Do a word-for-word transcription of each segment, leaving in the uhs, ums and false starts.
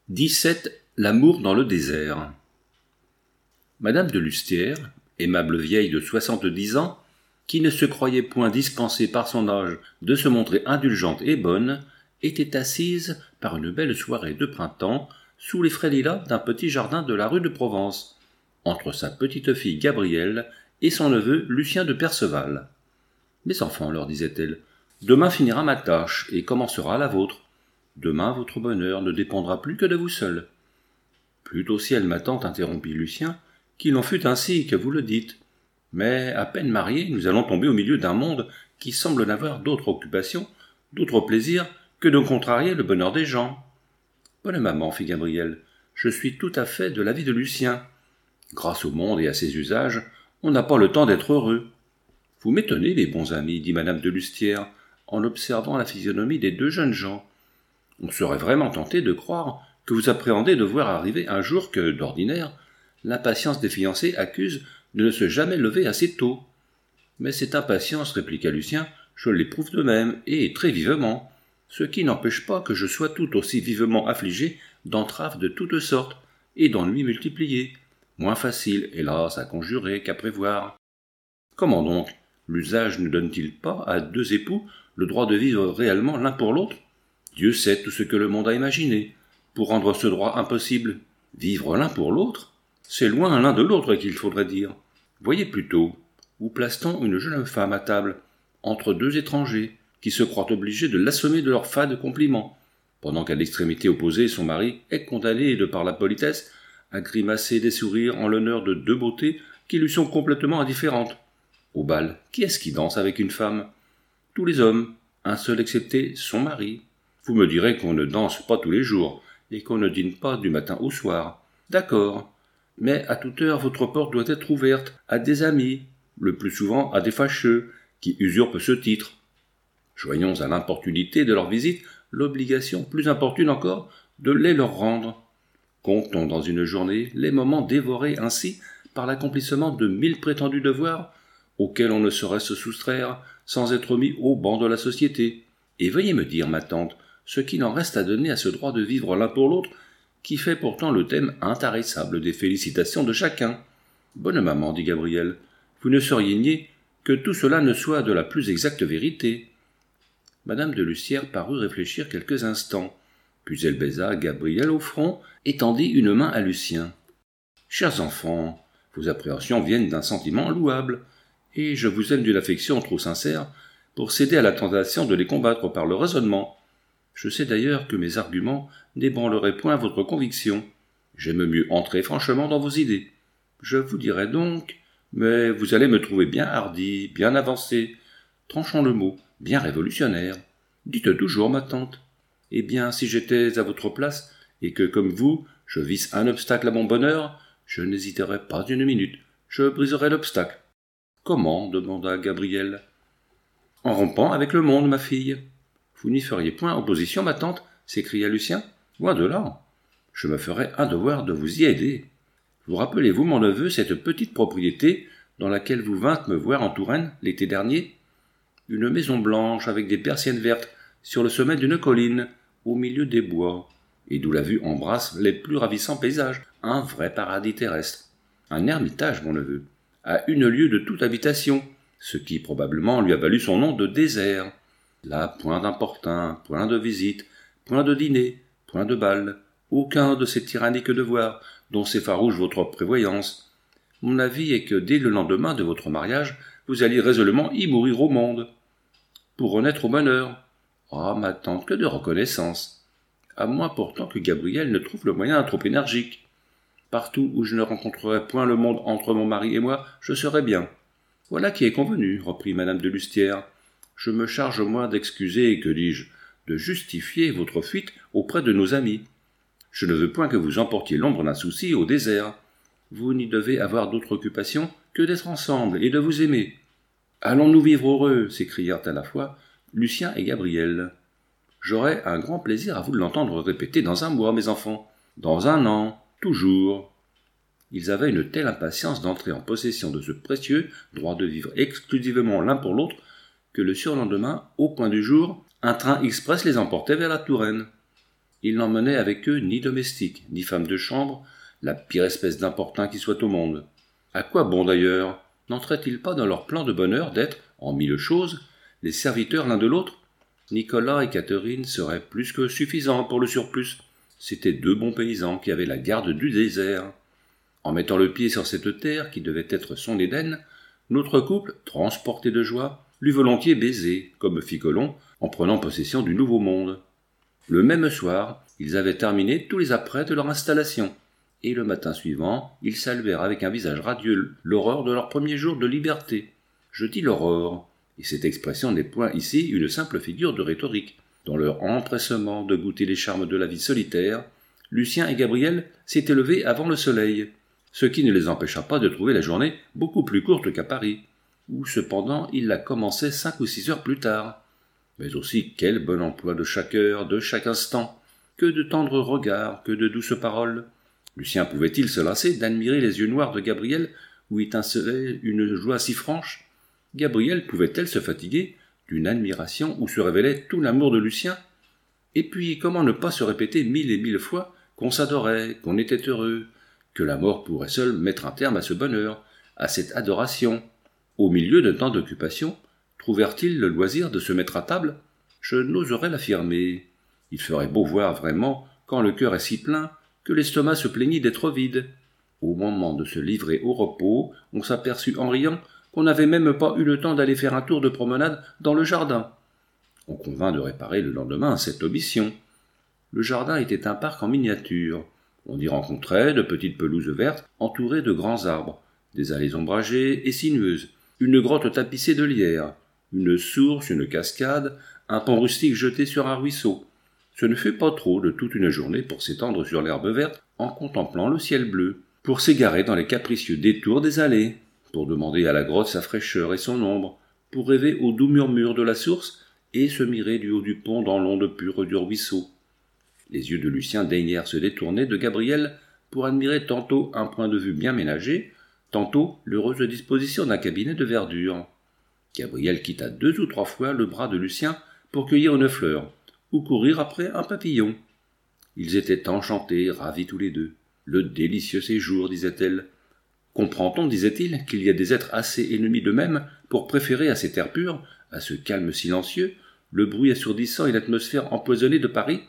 dix-sept. L'amour dans le désert. Madame de Lustière, aimable vieille de soixante-dix ans, qui ne se croyait point dispensée par son âge de se montrer indulgente et bonne, était assise par une belle soirée de printemps sous les frais lilas d'un petit jardin de la rue de Provence, entre sa petite-fille Gabrielle et son neveu Lucien de Perceval. « Mes enfants, leur disait-elle, demain finira ma tâche et commencera la vôtre. Demain votre bonheur ne dépendra plus que de vous seuls. » Plutôt ciel, ma tante, interrompit Lucien, qu'il en fût ainsi que vous le dites. Mais à peine mariés, nous allons tomber au milieu d'un monde qui semble n'avoir d'autre occupation, d'autre plaisir que de contrarier le bonheur des gens. Bonne maman, fit Gabrielle, je suis tout à fait de l'avis de Lucien. Grâce au monde et à ses usages, on n'a pas le temps d'être heureux. Vous m'étonnez, mes bons amis, dit madame de Lustière, en observant la physionomie des deux jeunes gens. On serait vraiment tenté de croire que vous appréhendez de voir arriver un jour que, d'ordinaire, l'impatience des fiancés accuse de ne se jamais lever assez tôt. Mais cette impatience, répliqua Lucien, je l'éprouve de même, et très vivement, ce qui n'empêche pas que je sois tout aussi vivement affligé d'entraves de toutes sortes, et d'ennuis multipliés, moins faciles, hélas, à conjurer qu'à prévoir. Comment donc, l'usage ne donne-t-il pas à deux époux le droit de vivre réellement l'un pour l'autre? Dieu sait tout ce que le monde a imaginé pour rendre ce droit impossible. Vivre l'un pour l'autre, c'est loin l'un de l'autre qu'il faudrait dire. Voyez plutôt, où place-t-on une jeune femme à table, entre deux étrangers, qui se croient obligés de l'assommer de leurs fades compliments, pendant qu'à l'extrémité opposée son mari est condamné, de par la politesse, à grimacer des sourires en l'honneur de deux beautés qui lui sont complètement indifférentes. Au bal, qui est-ce qui danse avec une femme? Tous les hommes, un seul excepté son mari. Vous me direz qu'on ne danse pas tous les jours, et qu'on ne dîne pas du matin au soir. D'accord, mais à toute heure votre porte doit être ouverte à des amis, le plus souvent à des fâcheux, qui usurpent ce titre. Joignons à l'importunité de leur visite l'obligation plus importune encore de les leur rendre. Comptons dans une journée les moments dévorés ainsi par l'accomplissement de mille prétendus devoirs auxquels on ne saurait se soustraire sans être mis au banc de la société. Et veuillez me dire, ma tante, ce qu'il en reste à donner à ce droit de vivre l'un pour l'autre, qui fait pourtant le thème intarissable des félicitations de chacun. Bonne maman, dit Gabrielle, vous ne sauriez nier que tout cela ne soit de la plus exacte vérité. Madame de Lustière parut réfléchir quelques instants, puis elle baisa Gabrielle au front et tendit une main à Lucien. Chers enfants, vos appréhensions viennent d'un sentiment louable, et je vous aime d'une affection trop sincère pour céder à la tentation de les combattre par le raisonnement. Je sais d'ailleurs que mes arguments n'ébranleraient point votre conviction. J'aime mieux entrer franchement dans vos idées. Je vous dirai donc, mais vous allez me trouver bien hardi, bien avancé, tranchons le mot, bien révolutionnaire. Dites toujours, ma tante. Eh bien, si j'étais à votre place, et que, comme vous, je visse un obstacle à mon bonheur, je n'hésiterais pas une minute, je briserais l'obstacle. Comment? Demanda Gabrielle. En rompant avec le monde, ma fille. Vous n'y feriez point opposition, ma tante? S'écria Lucien. Loin de là. Je me ferais un devoir de vous y aider. Vous rappelez-vous, mon neveu, cette petite propriété dans laquelle vous vîntes me voir en Touraine l'été dernier? Une maison blanche avec des persiennes vertes sur le sommet d'une colline, au milieu des bois, et d'où la vue embrasse les plus ravissants paysages, un vrai paradis terrestre. Un ermitage, mon neveu, à une lieue de toute habitation, ce qui probablement lui a valu son nom de désert. Là, point d'importun, point de visite, point de dîner, point de bal, aucun de ces tyranniques devoirs dont s'effarouche votre prévoyance. Mon avis est que dès le lendemain de votre mariage, vous alliez résolument y mourir au monde, pour renaître au bonheur. Ah, ma tante, que de reconnaissance! À moins pourtant que Gabrielle ne trouve le moyen trop énergique. Partout où je ne rencontrerai point le monde entre mon mari et moi, je serai bien. Voilà qui est convenu, reprit madame de Lustière. Je me charge, moi, d'excuser, que dis-je, de justifier votre fuite auprès de nos amis. Je ne veux point que vous emportiez l'ombre d'un souci au désert. Vous n'y devez avoir d'autre occupation que d'être ensemble et de vous aimer. Allons-nous vivre heureux, s'écrièrent à la fois Lucien et Gabrielle. J'aurai un grand plaisir à vous l'entendre répéter dans un mois, mes enfants, dans un an, toujours. Ils avaient une telle impatience d'entrer en possession de ce précieux droit de vivre exclusivement l'un pour l'autre que le surlendemain, au point du jour, un train express les emportait vers la Touraine. Ils n'emmenaient avec eux ni domestiques, ni femmes de chambre, la pire espèce d'importun qui soit au monde. À quoi bon d'ailleurs? N'entraient-ils pas dans leur plan de bonheur d'être, en mille choses, les serviteurs l'un de l'autre? Nicolas et Catherine seraient plus que suffisants pour le surplus. C'étaient deux bons paysans qui avaient la garde du désert. En mettant le pied sur cette terre qui devait être son Éden, notre couple, transporté de joie, l'eût volontiers baisé, comme fit Colomb, en prenant possession du nouveau monde. Le même soir, ils avaient terminé tous les apprêts de leur installation, et le matin suivant, ils saluèrent avec un visage radieux l'aurore de leur premier jour de liberté. Je dis l'aurore, et cette expression n'est point ici une simple figure de rhétorique. Dans leur empressement de goûter les charmes de la vie solitaire, Lucien et Gabriel s'étaient levés avant le soleil, ce qui ne les empêcha pas de trouver la journée beaucoup plus courte qu'à Paris, où cependant ils la commençaient cinq ou six heures plus tard. Mais aussi quel bon emploi de chaque heure, de chaque instant, que de tendres regards, que de douces paroles. Lucien pouvait-il se lasser d'admirer les yeux noirs de Gabriel où étincelait une joie si franche? Gabriel pouvait-elle se fatiguer d'une admiration où se révélait tout l'amour de Lucien? Et puis comment ne pas se répéter mille et mille fois qu'on s'adorait, qu'on était heureux, que la mort pourrait seule mettre un terme à ce bonheur, à cette adoration? Au milieu de tant d'occupations, trouvèrent-ils le loisir de se mettre à table? Je n'oserais l'affirmer. Il ferait beau voir vraiment, quand le cœur est si plein, que l'estomac se plaignit d'être vide. Au moment de se livrer au repos, on s'aperçut en riant qu'on n'avait même pas eu le temps d'aller faire un tour de promenade dans le jardin. On convint de réparer le lendemain cette omission. Le jardin était un parc en miniature. On y rencontrait de petites pelouses vertes entourées de grands arbres, des allées ombragées et sinueuses, une grotte tapissée de lierre, une source, une cascade, un pont rustique jeté sur un ruisseau. Ce ne fut pas trop de toute une journée pour s'étendre sur l'herbe verte en contemplant le ciel bleu, pour s'égarer dans les capricieux détours des allées, pour demander à la grotte sa fraîcheur et son ombre, pour rêver au doux murmure de la source et se mirer du haut du pont dans l'onde pure du ruisseau. Les yeux de Lucien daignèrent se détourner de Gabriel pour admirer tantôt un point de vue bien ménagé, tantôt l'heureuse disposition d'un cabinet de verdure. Gabriel quitta deux ou trois fois le bras de Lucien pour cueillir une fleur, ou courir après un papillon. Ils étaient enchantés, ravis tous les deux. Le délicieux séjour, disait-elle. Comprend-on, disait-il, qu'il y a des êtres assez ennemis d'eux-mêmes pour préférer à cet air pur, à ce calme silencieux, le bruit assourdissant et l'atmosphère empoisonnée de Paris?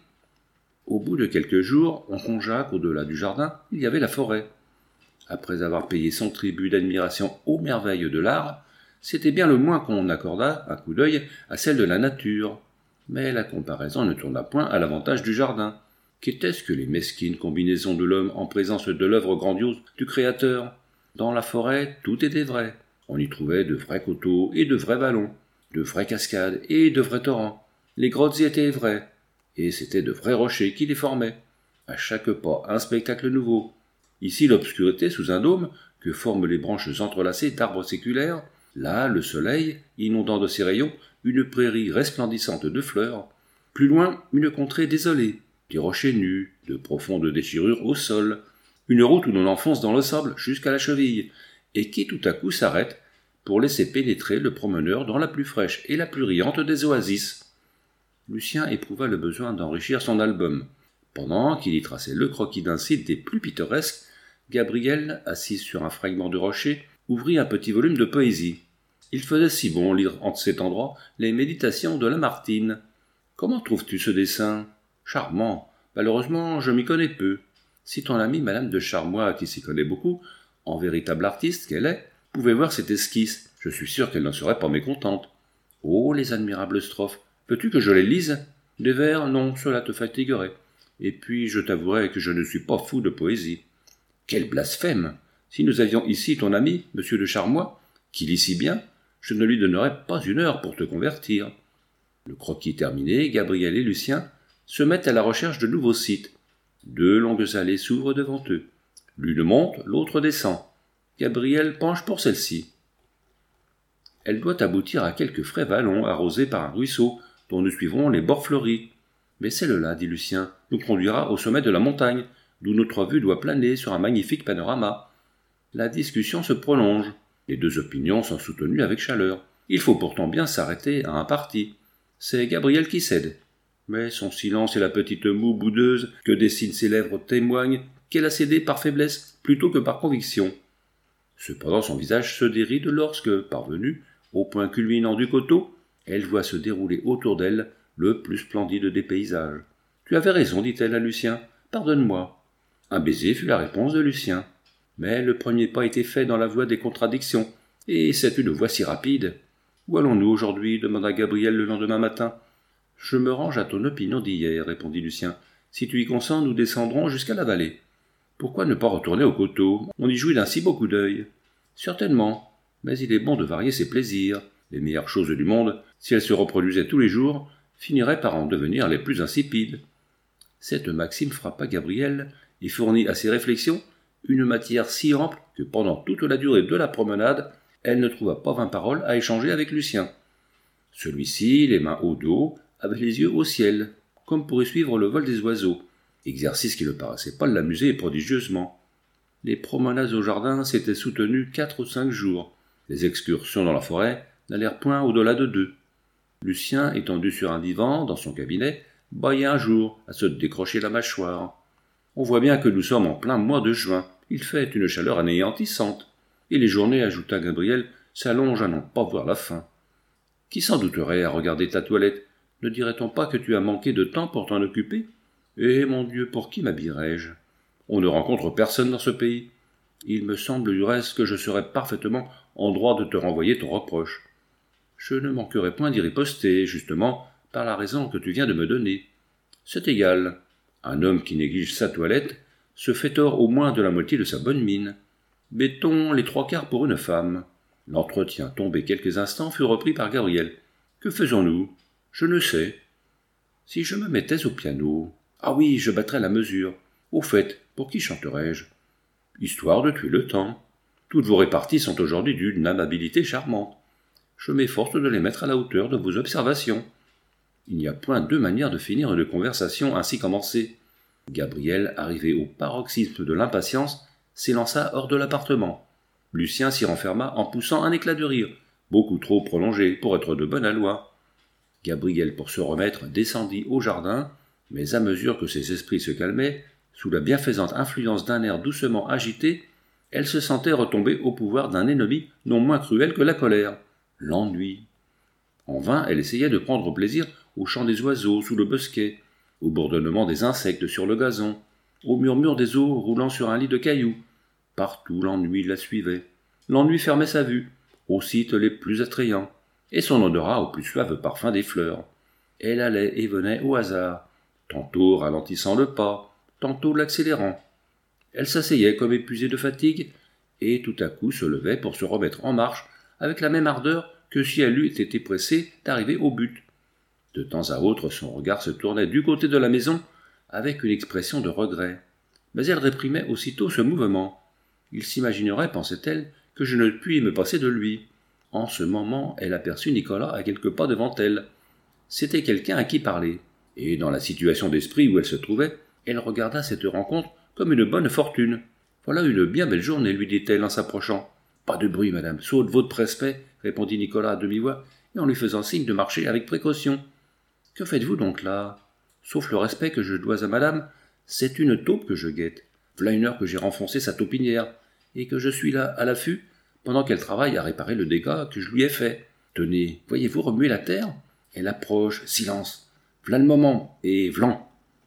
Au bout de quelques jours, on songea qu'au-delà du jardin, il y avait la forêt. Après avoir payé son tribut d'admiration aux merveilles de l'art, c'était bien le moins qu'on accordât un coup d'œil à celle de la nature. Mais la comparaison ne tourna point à l'avantage du jardin. Qu'était-ce que les mesquines combinaisons de l'homme en présence de l'œuvre grandiose du Créateur? Dans la forêt, tout était vrai. On y trouvait de vrais coteaux et de vrais vallons, de vraies cascades et de vrais torrents. Les grottes y étaient vraies, et c'étaient de vrais rochers qui les formaient. À chaque pas, un spectacle nouveau. Ici, l'obscurité sous un dôme que forment les branches entrelacées d'arbres séculaires. Là, le soleil, inondant de ses rayons une prairie resplendissante de fleurs. Plus loin, une contrée désolée, des rochers nus, de profondes déchirures au sol. Une route où l'on enfonce dans le sable jusqu'à la cheville, et qui tout à coup s'arrête pour laisser pénétrer le promeneur dans la plus fraîche et la plus riante des oasis. Lucien éprouva le besoin d'enrichir son album. Pendant qu'il y traçait le croquis d'un site des plus pittoresques, Gabriel, assis sur un fragment de rocher, ouvrit un petit volume de poésie. Il faisait si bon lire en cet endroit les méditations de Lamartine. Comment trouves-tu ce dessin? Charmant. Malheureusement, je m'y connais peu. Si ton amie Madame de Charmois, qui s'y connaît beaucoup, en véritable artiste qu'elle est, pouvait voir cette esquisse, je suis sûr qu'elle n'en serait pas mécontente. Oh, les admirables strophes! Veux-tu que je les lise? Des vers, non, cela te fatiguerait. Et puis, je t'avouerai que je ne suis pas fou de poésie. Quel blasphème! Si nous avions ici ton ami, Monsieur de Charmois, qui lit si bien, je ne lui donnerais pas une heure pour te convertir. Le croquis terminé, Gabriel et Lucien se mettent à la recherche de nouveaux sites. Deux longues allées s'ouvrent devant eux. L'une monte, l'autre descend. Gabriel penche pour celle-ci. Elle doit aboutir à quelques frais vallons arrosés par un ruisseau dont nous suivrons les bords fleuris. Mais celle-là, dit Lucien, nous conduira au sommet de la montagne, d'où notre vue doit planer sur un magnifique panorama. La discussion se prolonge. Les deux opinions sont soutenues avec chaleur. Il faut pourtant bien s'arrêter à un parti. C'est Gabriel qui cède. Mais son silence et la petite moue boudeuse que dessinent ses lèvres témoignent qu'elle a cédé par faiblesse plutôt que par conviction. Cependant son visage se déride lorsque, parvenue au point culminant du coteau, elle voit se dérouler autour d'elle le plus splendide des paysages. « Tu avais raison, dit-elle à Lucien. Pardonne-moi. » Un baiser fut la réponse de Lucien. Mais le premier pas était fait dans la voie des contradictions, et c'est une voie si rapide. « Où allons-nous aujourd'hui » demanda Gabriel le lendemain matin. « Je me range à ton opinion d'hier, » répondit Lucien. « Si tu y consens, nous descendrons jusqu'à la vallée. » « Pourquoi ne pas retourner au coteau ? On y jouit d'un si beau coup d'œil. »« Certainement, mais il est bon de varier ses plaisirs. Les meilleures choses du monde, si elles se reproduisaient tous les jours, finiraient par en devenir les plus insipides. » Cette maxime frappa Gabriel et fournit à ses réflexions une matière si ample que pendant toute la durée de la promenade, elle ne trouva pas vingt paroles à échanger avec Lucien. Celui-ci, les mains au dos, avait les yeux au ciel, comme pour y suivre le vol des oiseaux, exercice qui ne paraissait pas l'amuser prodigieusement. Les promenades au jardin s'étaient soutenues quatre ou cinq jours. Les excursions dans la forêt n'allèrent point au-delà de deux. Lucien, étendu sur un divan, dans son cabinet, bâillait un jour à se décrocher la mâchoire. On voit bien que nous sommes en plein mois de juin. Il fait une chaleur anéantissante. Et les journées, ajouta Gabriel, s'allongent à n'en pas voir la fin. Qui s'en douterait à regarder ta toilette ? Ne dirait-on pas que tu as manqué de temps pour t'en occuper ? Eh, mon Dieu, pour qui m'habillerais-je ? On ne rencontre personne dans ce pays. Il me semble du reste que je serais parfaitement en droit de te renvoyer ton reproche. Je ne manquerai point d'y riposter, justement, par la raison que tu viens de me donner. C'est égal. Un homme qui néglige sa toilette se fait tort au moins de la moitié de sa bonne mine. Mettons les trois quarts pour une femme. L'entretien, tombé quelques instants, fut repris par Gabriel. Que faisons-nous ? Je ne sais. Si je me mettais au piano... Ah oui, je battrais la mesure. Au fait, pour qui chanterais-je ? Histoire de tuer le temps. Toutes vos réparties sont aujourd'hui d'une amabilité charmante. Je m'efforce de les mettre à la hauteur de vos observations. Il n'y a point deux manières de finir une conversation ainsi commencée. Gabriel, arrivé au paroxysme de l'impatience, s'élança hors de l'appartement. Lucien s'y renferma en poussant un éclat de rire, beaucoup trop prolongé pour être de bonne aloi. Gabriel, pour se remettre, descendit au jardin, mais à mesure que ses esprits se calmaient, sous la bienfaisante influence d'un air doucement agité, elle se sentait retomber au pouvoir d'un ennemi non moins cruel que la colère, l'ennui. En vain, elle essayait de prendre plaisir au chant des oiseaux sous le bosquet, au bourdonnement des insectes sur le gazon, au murmure des eaux roulant sur un lit de cailloux. Partout l'ennui la suivait. L'ennui fermait sa vue, aux sites les plus attrayants, et son odorat au plus suave parfum des fleurs. Elle allait et venait au hasard, tantôt ralentissant le pas, tantôt l'accélérant. Elle s'asseyait comme épuisée de fatigue, et tout à coup se levait pour se remettre en marche avec la même ardeur que si elle eût été pressée d'arriver au but. De temps à autre, son regard se tournait du côté de la maison avec une expression de regret. Mais elle réprimait aussitôt ce mouvement. Il s'imaginerait, pensait-elle, que je ne puis me passer de lui. En ce moment, elle aperçut Nicolas à quelques pas devant elle. C'était quelqu'un à qui parler, et dans la situation d'esprit où elle se trouvait, elle regarda cette rencontre comme une bonne fortune. « Voilà une bien belle journée, lui dit-elle en s'approchant. »« Pas de bruit, madame, saute votre respect, » répondit Nicolas à demi-voix, et en lui faisant signe de marcher avec précaution. « Que faites-vous donc là ? Sauf le respect que je dois à madame, c'est une taupe que je guette. V'là une heure que j'ai renfoncé sa taupinière, et que je suis là, à l'affût, pendant qu'elle travaille à réparer le dégât que je lui ai fait. Tenez, voyez-vous remuer la terre ? Elle approche, silence. V'là le moment, et v'lan. »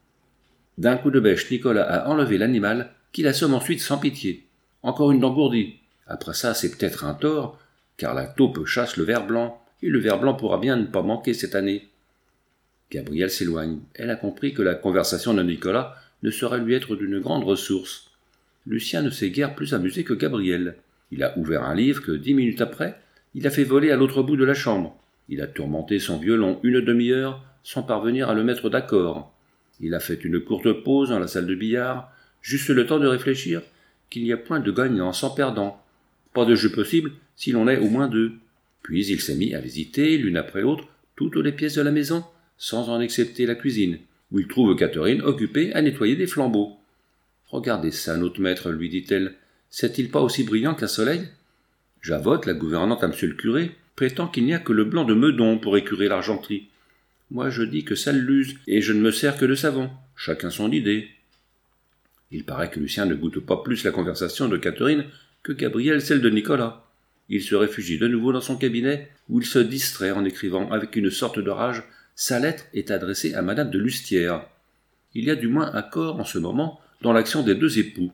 D'un coup de bêche, Nicolas a enlevé l'animal, qui l'assomme ensuite sans pitié. Encore une d'engourdie. Après ça, c'est peut-être un tort, car la taupe chasse le ver blanc, et le ver blanc pourra bien ne pas manquer cette année. Gabriel s'éloigne. Elle a compris que la conversation de Nicolas ne saurait lui être d'une grande ressource. Lucien ne s'est guère plus amusé que Gabriel. Il a ouvert un livre que, dix minutes après, il a fait voler à l'autre bout de la chambre. Il a tourmenté son violon une demi-heure sans parvenir à le mettre d'accord. Il a fait une courte pause dans la salle de billard, juste le temps de réfléchir qu'il n'y a point de gagnant sans perdant. Pas de jeu possible si l'on est au moins deux. Puis il s'est mis à visiter, l'une après l'autre, toutes les pièces de la maison, sans en excepter la cuisine, où il trouve Catherine occupée à nettoyer des flambeaux. « Regardez ça, notre maître, lui dit-elle, c'est-il pas aussi brillant qu'un soleil ? Javotte, la gouvernante à monsieur le curé, prétend qu'il n'y a que le blanc de Meudon pour écurer l'argenterie. Moi je dis que ça l'use, et je ne me sers que de savon. Chacun son idée. Il paraît que Lucien ne goûte pas plus la conversation de Catherine que Gabriel celle de Nicolas. Il se réfugie de nouveau dans son cabinet, où il se distrait en écrivant avec une sorte de rage. Sa lettre est adressée à madame de Lustière. Il y a du moins accord en ce moment dans l'action des deux époux.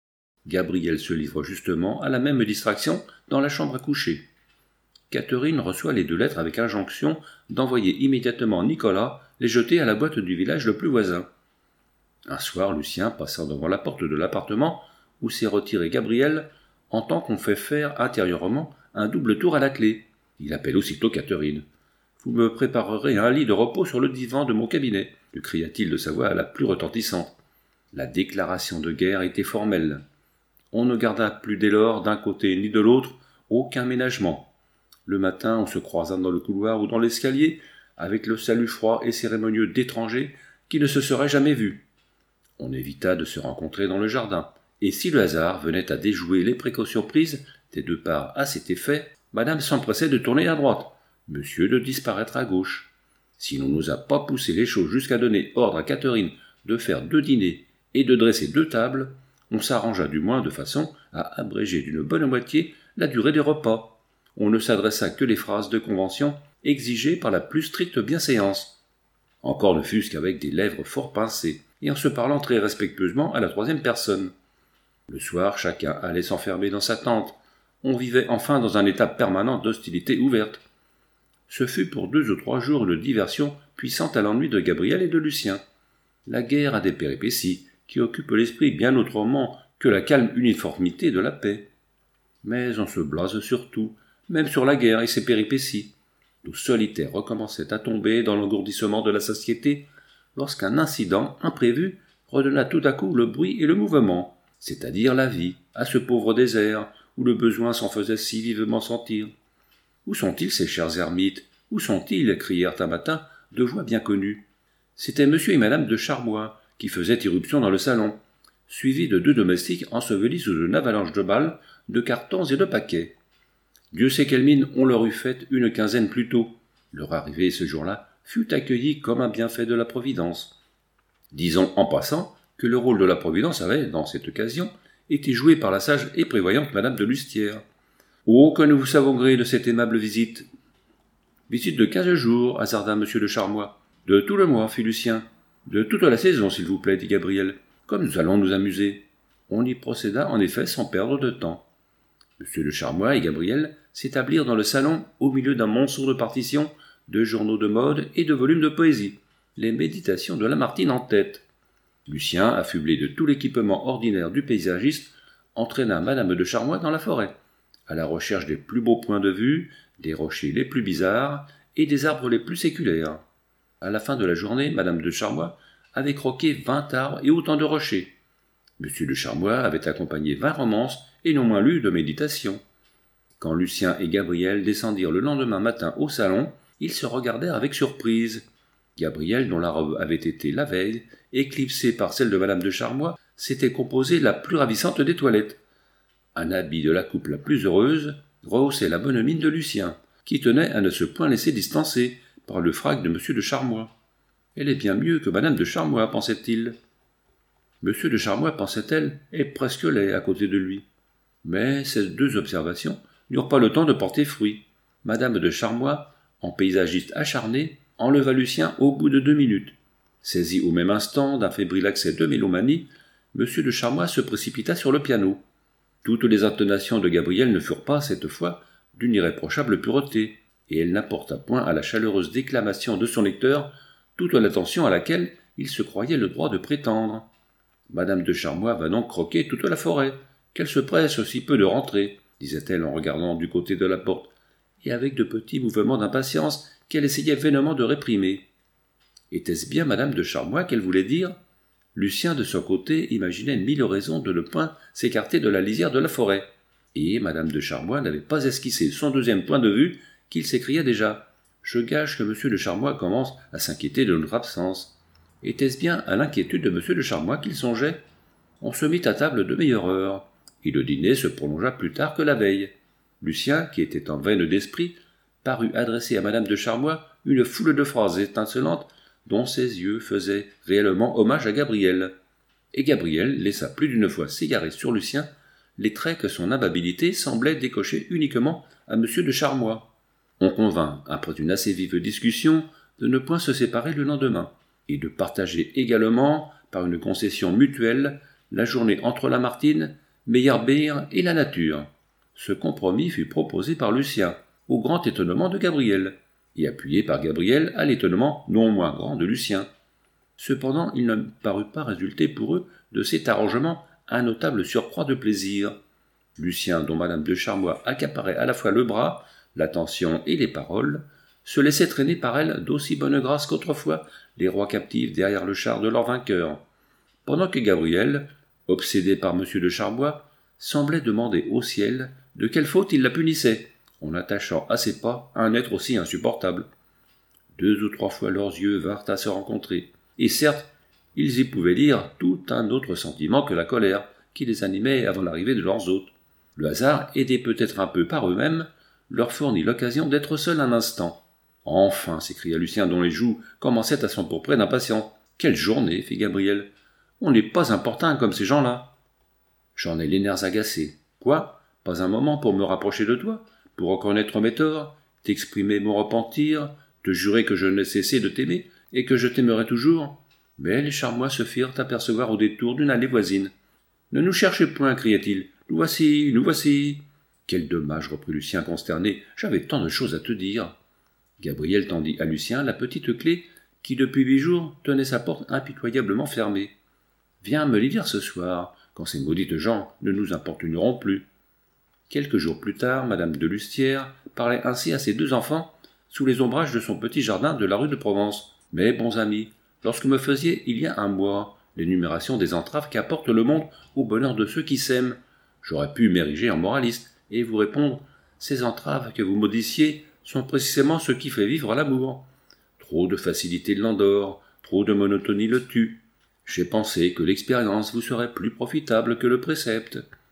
Gabriel se livre justement à la même distraction dans la chambre à coucher. Catherine reçoit les deux lettres avec injonction d'envoyer immédiatement Nicolas les jeter à la boîte du village le plus voisin. Un soir, Lucien, passant devant la porte de l'appartement où s'est retiré Gabriel, entend qu'on fait faire intérieurement un double tour à la clé. Il appelle aussitôt Catherine. « Vous me préparerez un lit de repos sur le divan de mon cabinet » lui cria-t-il de sa voix la plus retentissante. La déclaration de guerre était formelle. On ne garda plus dès lors d'un côté ni de l'autre aucun ménagement. Le matin, on se croisa dans le couloir ou dans l'escalier, avec le salut froid et cérémonieux d'étrangers qui ne se seraient jamais vus. On évita de se rencontrer dans le jardin, et si le hasard venait à déjouer les précautions prises des deux parts à cet effet, madame s'empressait de tourner à droite, monsieur de disparaître à gauche. Si l'on n'osa pas pousser les choses jusqu'à donner ordre à Catherine de faire deux dîners et de dresser deux tables, on s'arrangea du moins de façon à abréger d'une bonne moitié la durée des repas. On ne s'adressa que les phrases de convention exigées par la plus stricte bienséance. Encore ne fût-ce qu'avec des lèvres fort pincées, et en se parlant très respectueusement à la troisième personne. Le soir, chacun allait s'enfermer dans sa tente. On vivait enfin dans un état permanent d'hostilité ouverte. Ce fut pour deux ou trois jours une diversion puissante à l'ennui de Gabriel et de Lucien. La guerre a des péripéties qui occupent l'esprit bien autrement que la calme uniformité de la paix. Mais on se blase surtout, même sur la guerre et ses péripéties. Nos solitaires recommençaient à tomber dans l'engourdissement de la satiété lorsqu'un incident imprévu redonna tout à coup le bruit et le mouvement, c'est-à-dire la vie, à ce pauvre désert où le besoin s'en faisait si vivement sentir. « Où sont-ils, ces chers ermites ? Où sont-ils » crièrent un matin deux voix bien connues. C'étaient monsieur et madame de Charmois qui faisaient irruption dans le salon, suivis de deux domestiques ensevelis sous une avalanche de balles, de cartons et de paquets. Dieu sait quelle mine on leur eût faite une quinzaine plus tôt. Leur arrivée ce jour-là fut accueillie comme un bienfait de la Providence. Disons en passant que le rôle de la Providence avait, dans cette occasion, été joué par la sage et prévoyante madame de Lustière. « Oh, que nous vous savons gré de cette aimable visite !»« Visite de quinze jours, hasarda monsieur de Charmois. »« De tout le mois, fit Lucien. »« De toute la saison, s'il vous plaît, dit Gabriel. »« Comme nous allons nous amuser. » On y procéda en effet sans perdre de temps. Monsieur de Charmois et Gabriel s'établirent dans le salon au milieu d'un monceau de partitions, de journaux de mode et de volumes de poésie, les méditations de Lamartine en tête. Lucien, affublé de tout l'équipement ordinaire du paysagiste, entraîna madame de Charmois dans la forêt, à la recherche des plus beaux points de vue, des rochers les plus bizarres et des arbres les plus séculaires. À la fin de la journée, madame de Charmois avait croqué vingt arbres et autant de rochers. Monsieur de Charmois avait accompagné vingt romances et non moins lu de méditations. Quand Lucien et Gabriel descendirent le lendemain matin au salon, ils se regardèrent avec surprise. Gabriel, dont la robe avait été la veille éclipsée par celle de madame de Charmois, s'était composée la plus ravissante des toilettes. Un habit de la coupe la plus heureuse rehaussait la bonne mine de Lucien, qui tenait à ne se point laisser distancer par le frac de monsieur de Charmois. « Elle est bien mieux que madame de Charmois, pensait-il. Monsieur de Charmois, pensait-elle, est presque laid à côté de lui. Mais ces deux observations n'eurent pas le temps de porter fruit. Madame de Charmois, en paysagiste acharné, enleva Lucien au bout de deux minutes. Saisi au même instant d'un fébrile accès de mélomanie, monsieur de Charmois se précipita sur le piano. Toutes les intonations de Gabriel ne furent pas, cette fois, d'une irréprochable pureté, et elle n'apporta point à la chaleureuse déclamation de son lecteur toute l'attention à laquelle il se croyait le droit de prétendre. Madame de Charmois va donc croquer toute la forêt, qu'elle se presse aussi peu de rentrer, disait-elle en regardant du côté de la porte, et avec de petits mouvements d'impatience qu'elle essayait vainement de réprimer. Était-ce bien madame de Charmois qu'elle voulait dire ? Lucien, de son côté, imaginait mille raisons de ne point s'écarter de la lisière de la forêt, et madame de Charmois n'avait pas esquissé son deuxième point de vue qu'il s'écriait déjà. « Je gage que monsieur de Charmois commence à s'inquiéter de notre absence. » Était-ce bien à l'inquiétude de monsieur de Charmois qu'il songeait ? On se mit à table de meilleure heure, et le dîner se prolongea plus tard que la veille. Lucien, qui était en veine d'esprit, parut adresser à madame de Charmois une foule de phrases étincelantes dont ses yeux faisaient réellement hommage à Gabriel. Et Gabriel laissa plus d'une fois s'égarer sur Lucien les traits que son amabilité semblait décocher uniquement à M. de Charmois. On convint, après une assez vive discussion, de ne point se séparer le lendemain, et de partager également, par une concession mutuelle, la journée entre Lamartine, Meyerbeer et la nature. Ce compromis fut proposé par Lucien, au grand étonnement de Gabriel, et appuyé par Gabriel à l'étonnement non moins grand de Lucien. Cependant, il ne parut pas résulter pour eux de cet arrangement un notable surcroît de plaisir. Lucien, dont madame de Charmois accaparait à la fois le bras, l'attention et les paroles, se laissait traîner par elle d'aussi bonne grâce qu'autrefois les rois captifs derrière le char de leur vainqueur, pendant que Gabriel, obsédé par M. de Charmois, semblait demander au ciel de quelle faute il la punissait, en attachant à ses pas un être aussi insupportable. Deux ou trois fois leurs yeux vinrent à se rencontrer, et certes, ils y pouvaient lire tout un autre sentiment que la colère qui les animait avant l'arrivée de leurs hôtes. Le hasard, aidé peut-être un peu par eux-mêmes, leur fournit l'occasion d'être seuls un instant. « Enfin !» s'écria Lucien, dont les joues commençaient à s'empourprer d'impatience. « Quelle journée !» fit Gabriel. « On n'est pas importun comme ces gens-là. » J'en ai les nerfs agacés. Quoi ? Pas un moment pour me rapprocher de toi, pour reconnaître mes torts, t'exprimer mon repentir, te jurer que je n'ai cessé de t'aimer et que je t'aimerai toujours. Mais les Charmois se firent apercevoir au détour d'une allée voisine. « Ne nous cherchez point !» cria-t-il. « Nous voici, nous voici !» « Quel dommage !» reprit Lucien consterné. « J'avais tant de choses à te dire. » Gabriel tendit à Lucien la petite clé qui, depuis huit jours, tenait sa porte impitoyablement fermée. « Viens me les dire ce soir, quand ces maudites gens ne nous importuneront plus. » Quelques jours plus tard, madame de Lustière parlait ainsi à ses deux enfants sous les ombrages de son petit jardin de la rue de Provence. « Mais, bons amis, lorsque me faisiez, il y a un mois, l'énumération des entraves qu'apporte le monde au bonheur de ceux qui s'aiment, j'aurais pu m'ériger en moraliste et vous répondre « Ces entraves que vous maudissiez sont précisément ce qui fait vivre l'amour. Trop de facilité l'endort, trop de monotonie le tue. J'ai pensé que l'expérience vous serait plus profitable que le précepte.